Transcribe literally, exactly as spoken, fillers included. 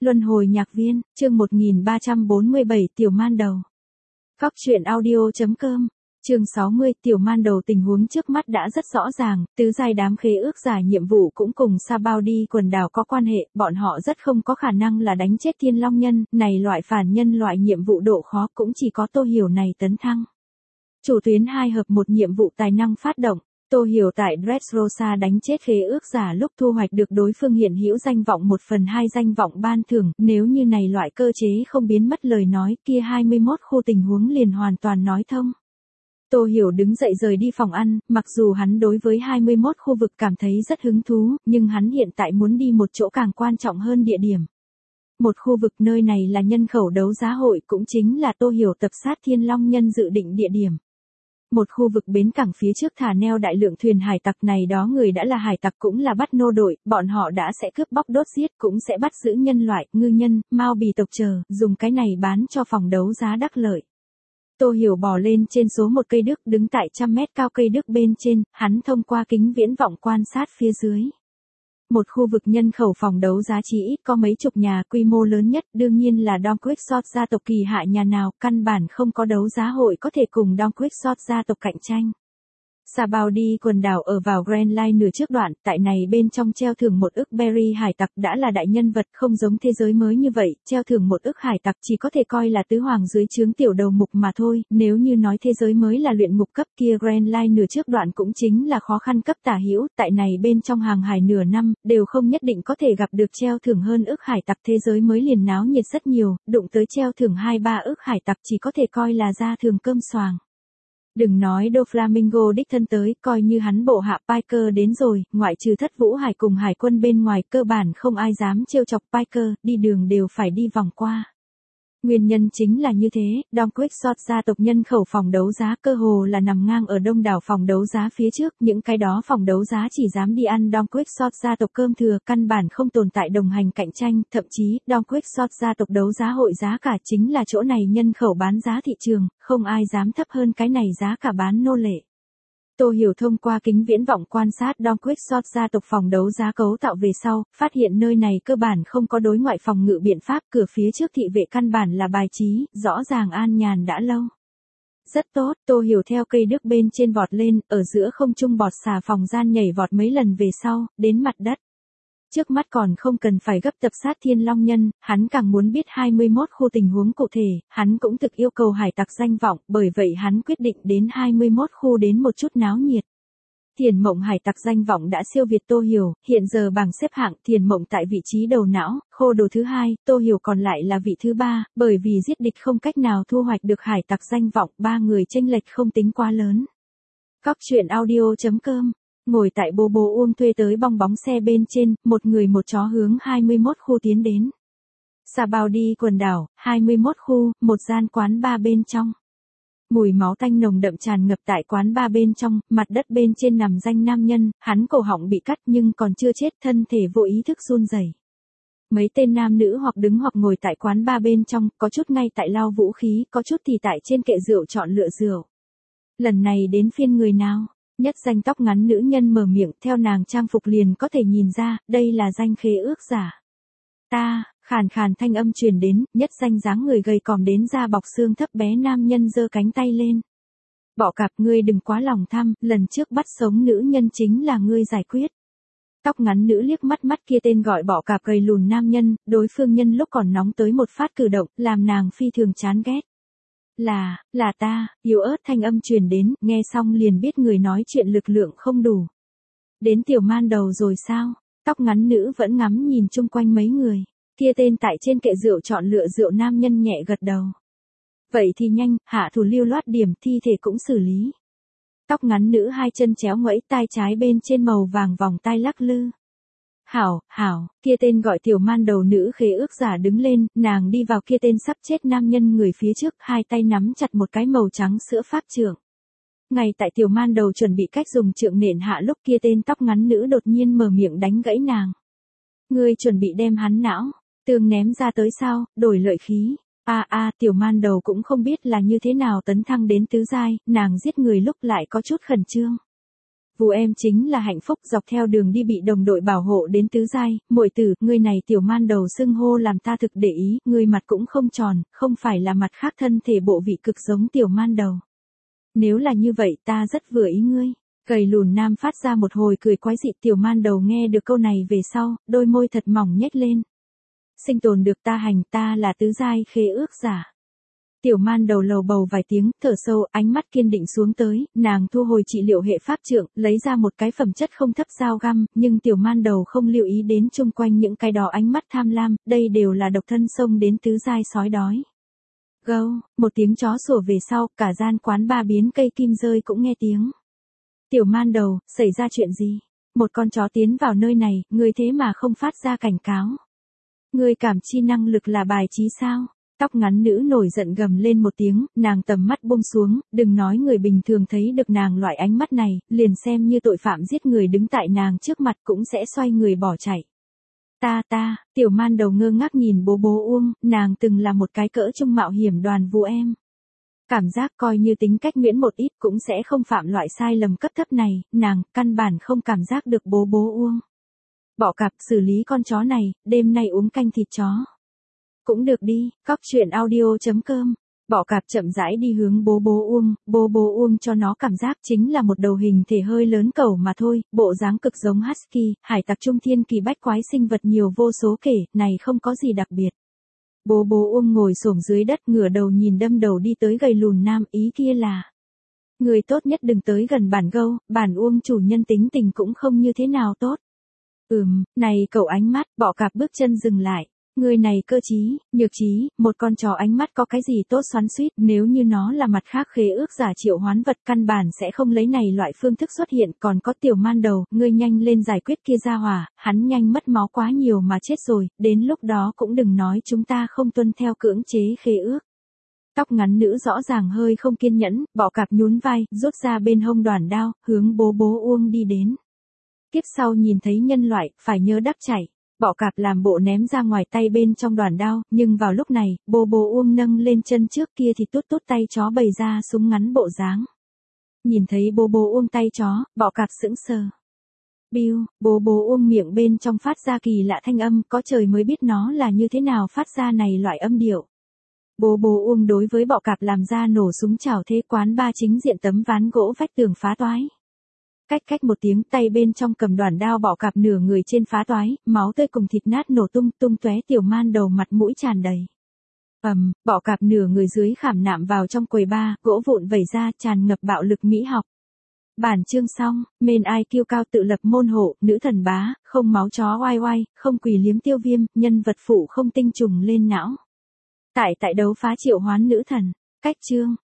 Luân hồi nhạc viên, chương một nghìn ba trăm bốn mươi bảy Tiểu Man Đầu. Cóc truyện audio.com, chương sáu mươi Tiểu Man Đầu. Tình huống trước mắt đã rất rõ ràng, tứ giai đám khế ước giả nhiệm vụ cũng cùng Sa Bao Đi quần đảo có quan hệ, bọn họ rất không có khả năng là đánh chết Thiên Long Nhân, này loại phản nhân loại nhiệm vụ độ khó cũng chỉ có Tô Hiểu này tấn thăng. Chủ tuyến hai hợp một nhiệm vụ tài năng phát động. Tô Hiểu tại Dressrosa đánh chết khế ước giả lúc thu hoạch được đối phương hiện hữu danh vọng một phần hai danh vọng ban thưởng, nếu như này loại cơ chế không biến mất lời nói kia hai mươi mốt khu tình huống liền hoàn toàn nói thông. Tô Hiểu đứng dậy rời đi phòng ăn, mặc dù hắn đối với hai mươi mốt khu vực cảm thấy rất hứng thú, nhưng hắn hiện tại muốn đi một chỗ càng quan trọng hơn địa điểm. Một khu vực nơi này là nhân khẩu đấu giá hội, cũng chính là Tô Hiểu tập sát Thiên Long Nhân dự định địa điểm. Một khu vực bến cảng phía trước thả neo đại lượng thuyền hải tặc, này đó người đã là hải tặc cũng là bắt nô đội, bọn họ đã sẽ cướp bóc đốt giết, cũng sẽ bắt giữ nhân loại, ngư nhân, mao bì tộc chờ, dùng cái này bán cho phòng đấu giá đắc lợi. Tô Hiểu bò lên trên số một cây đức, đứng tại trăm mét cao cây đức bên trên, hắn thông qua kính viễn vọng quan sát phía dưới. Một khu vực nhân khẩu phòng đấu giá chỉ ít có mấy chục nhà, quy mô lớn nhất đương nhiên là Don Quixote gia tộc, kỳ hạ nhà nào, căn bản không có đấu giá hội có thể cùng Don Quixote gia tộc cạnh tranh. Sa Bao Đi quần đảo ở vào Grand Line nửa trước đoạn, tại này bên trong treo thưởng một ức berry hải tặc đã là đại nhân vật, không giống thế giới mới như vậy, treo thưởng một ức hải tặc chỉ có thể coi là tứ hoàng dưới trướng tiểu đầu mục mà thôi, nếu như nói thế giới mới là luyện ngục cấp kia Grand Line nửa trước đoạn cũng chính là khó khăn cấp tả hữu, tại này bên trong hàng hải nửa năm, đều không nhất định có thể gặp được treo thưởng hơn ức hải tặc, thế giới mới liền náo nhiệt rất nhiều, đụng tới treo thưởng hai ba ức hải tặc chỉ có thể coi là ra thường cơm xoàng. Đừng nói Doflamingo đích thân tới, coi như hắn bộ hạ Piker đến rồi, ngoại trừ Thất Vũ Hải cùng hải quân bên ngoài, cơ bản không ai dám trêu chọc Piker, đi đường đều phải đi vòng qua. Nguyên nhân chính là như thế, Don Quixote gia tộc nhân khẩu phòng đấu giá cơ hồ là nằm ngang ở đông đảo phòng đấu giá phía trước, những cái đó phòng đấu giá chỉ dám đi ăn Don Quixote gia tộc cơm thừa, căn bản không tồn tại đồng hành cạnh tranh, thậm chí, Don Quixote gia tộc đấu giá hội giá cả chính là chỗ này nhân khẩu bán giá thị trường, không ai dám thấp hơn cái này giá cả bán nô lệ. Tô Hiểu thông qua kính viễn vọng quan sát Don Quixote gia tộc phòng đấu giá cấu tạo về sau, phát hiện nơi này cơ bản không có đối ngoại phòng ngự biện pháp, cửa phía trước thị vệ căn bản là bài trí, rõ ràng an nhàn đã lâu. Rất tốt, Tô Hiểu theo cây đức bên trên vọt lên, ở giữa không trung bọt xà phòng gian nhảy vọt mấy lần về sau, đến mặt đất. Trước mắt còn không cần phải gấp tập sát Thiên Long Nhân, hắn càng muốn biết hai mươi mốt khu tình huống cụ thể, hắn cũng thực yêu cầu hải tặc danh vọng, bởi vậy hắn quyết định đến hai mươi mốt khu đến một chút náo nhiệt. Thiền Mộng hải tặc danh vọng đã siêu việt Tô Hiểu, hiện giờ bảng xếp hạng Thiền Mộng tại vị trí đầu não, khô đồ thứ hai, Tô Hiểu còn lại là vị thứ ba, bởi vì giết địch không cách nào thu hoạch được hải tặc danh vọng, ba người chênh lệch không tính quá lớn. Cóc truyện audio.com. Ngồi tại bô bô Uông thuê tới bong bóng xe bên trên, một người một chó hướng hai mươi mốt khu tiến đến. Sa Bao Đi quần đảo, hai mươi mốt khu, một gian quán bar bên trong. Mùi máu tanh nồng đậm tràn ngập tại quán bar bên trong, mặt đất bên trên nằm danh nam nhân, hắn cổ họng bị cắt nhưng còn chưa chết, thân thể vô ý thức run rẩy. Mấy tên nam nữ hoặc đứng hoặc ngồi tại quán bar bên trong, có chút ngay tại lau vũ khí, có chút thì tại trên kệ rượu chọn lựa rượu. Lần này đến phiên người nào? Nhất danh tóc ngắn nữ nhân mở miệng, theo nàng trang phục liền có thể nhìn ra, đây là danh khế ước giả. Ta, khàn khàn thanh âm truyền đến, nhất danh dáng người gầy còm đến da bọc xương thấp bé nam nhân giơ cánh tay lên. Bọ cạp, ngươi đừng quá lòng tham, lần trước bắt sống nữ nhân chính là ngươi giải quyết. Tóc ngắn nữ liếc mắt mắt kia tên gọi bọ cạp gầy lùn nam nhân, đối phương nhân lúc còn nóng tới một phát cử động, làm nàng phi thường chán ghét. Là, là ta, yếu ớt thanh âm truyền đến, nghe xong liền biết người nói chuyện lực lượng không đủ. Đến Tiểu Man Đầu rồi sao? Tóc ngắn nữ vẫn ngắm nhìn chung quanh mấy người. Kia tên tại trên kệ rượu chọn lựa rượu nam nhân nhẹ gật đầu. Vậy thì nhanh, hạ thủ lưu loát điểm, thi thể cũng xử lý. Tóc ngắn nữ hai chân chéo ngoẫy, tai trái bên trên màu vàng vòng tai lắc lư. Hảo, hảo, kia tên gọi Tiểu Man Đầu nữ khế ước giả đứng lên, nàng đi vào kia tên sắp chết nam nhân người phía trước, hai tay nắm chặt một cái màu trắng sữa pháp trượng. Ngay tại Tiểu Man Đầu chuẩn bị cách dùng trượng nện hạ lúc kia tên tóc ngắn nữ đột nhiên mở miệng đánh gãy nàng. Ngươi chuẩn bị đem hắn não, tường ném ra tới sao, đổi lợi khí. A a, Tiểu Man Đầu cũng không biết là như thế nào tấn thăng đến tứ giai, nàng giết người lúc lại có chút khẩn trương. Vú em chính là hạnh phúc, dọc theo đường đi bị đồng đội bảo hộ đến tứ giai, muội tử, ngươi này tiểu man đầu xưng hô làm ta thực để ý, ngươi mặt cũng không tròn, không phải là mặt khác thân thể bộ vị cực giống tiểu man đầu. Nếu là như vậy ta rất vừa ý ngươi. Gầy lùn nam phát ra một hồi cười quái dị, tiểu man đầu nghe được câu này về sau, đôi môi thật mỏng nhếch lên. Sinh tồn được ta hành, ta là tứ giai khế ước giả. Tiểu man đầu lầu bầu vài tiếng, thở sâu, ánh mắt kiên định xuống tới, nàng thu hồi trị liệu hệ pháp trượng, lấy ra một cái phẩm chất không thấp dao găm, nhưng tiểu man đầu không lưu ý đến chung quanh những cái đó ánh mắt tham lam, đây đều là độc thân xông đến tứ giai sói đói. Gâu, một tiếng chó sủa về sau, cả gian quán ba biến cây kim rơi cũng nghe tiếng. Tiểu man đầu, xảy ra chuyện gì? Một con chó tiến vào nơi này, ngươi thế mà không phát ra cảnh cáo. Ngươi cảm chi năng lực là bài trí sao? Tóc ngắn nữ nổi giận gầm lên một tiếng, nàng tầm mắt buông xuống, đừng nói người bình thường thấy được nàng loại ánh mắt này, liền xem như tội phạm giết người đứng tại nàng trước mặt cũng sẽ xoay người bỏ chạy. Ta ta, tiểu man đầu ngơ ngác nhìn bố bố Uông, nàng từng là một cái cỡ trung mạo hiểm đoàn vu em. Cảm giác coi như tính cách nhuyễn một ít cũng sẽ không phạm loại sai lầm cấp thấp này, nàng căn bản không cảm giác được bố bố Uông. Bỏ cặp xử lý con chó này, đêm nay uống canh thịt chó. Cũng được đi, cóc truyện audio chấm com. Bọ cạp chậm rãi đi hướng bố bố Uông, bố bố Uông cho nó cảm giác chính là một đầu hình thể hơi lớn cẩu mà thôi, bộ dáng cực giống husky, hải tặc trung thiên kỳ bách quái sinh vật nhiều vô số kể, này không có gì đặc biệt. Bố bố Uông ngồi xổm dưới đất ngửa đầu nhìn đâm đầu đi tới gầy lùn nam, ý kia là: người tốt nhất đừng tới gần bản Gâu, bản Uông chủ nhân tính tình cũng không như thế nào tốt. Ừm, này cậu ánh mắt, bọ cạp bước chân dừng lại. Người này cơ trí, nhược trí, một con chó ánh mắt có cái gì tốt xoắn xuýt, nếu như nó là mặt khác khế ước giả triệu hoán vật căn bản sẽ không lấy này loại phương thức xuất hiện, còn có tiểu man đầu, ngươi nhanh lên giải quyết kia ra hỏa, hắn nhanh mất máu quá nhiều mà chết rồi, đến lúc đó cũng đừng nói chúng ta không tuân theo cưỡng chế khế ước. Tóc ngắn nữ rõ ràng hơi không kiên nhẫn, bọ cạp nhún vai, rút ra bên hông đoản đao, hướng bố bố Uông đi đến. Tiếp sau nhìn thấy nhân loại, phải nhớ đắp chạy. Bọ cạp làm bộ ném ra ngoài tay bên trong đoàn đao, nhưng vào lúc này, bố bố Uông nâng lên chân trước kia thì tốt tốt tay chó bày ra súng ngắn bộ dáng. Nhìn thấy bố bố Uông tay chó, bọ cạp sững sờ. Biu, bố bố Uông miệng bên trong phát ra kỳ lạ thanh âm, có trời mới biết nó là như thế nào phát ra này loại âm điệu. Bố bố Uông đối với bọ cạp làm ra nổ súng chảo thế quán ba chính diện tấm ván gỗ vách tường phá toái. Cách cách một tiếng tay bên trong cầm đoàn đao bọ cạp nửa người trên phá toái, máu tươi cùng thịt nát nổ tung tung tóe tiểu man đầu mặt mũi tràn đầy. Ầm, um, bọ cạp nửa người dưới khảm nạm vào trong quầy ba, gỗ vụn vẩy ra tràn ngập bạo lực mỹ học. Bản chương xong, main ai kiêu cao tự lập môn hộ, nữ thần bá, không máu chó oai oai, không quỳ liếm tiêu viêm, nhân vật phụ không tinh trùng lên não. Tại tại đấu phá triệu hoán nữ thần, cách chương.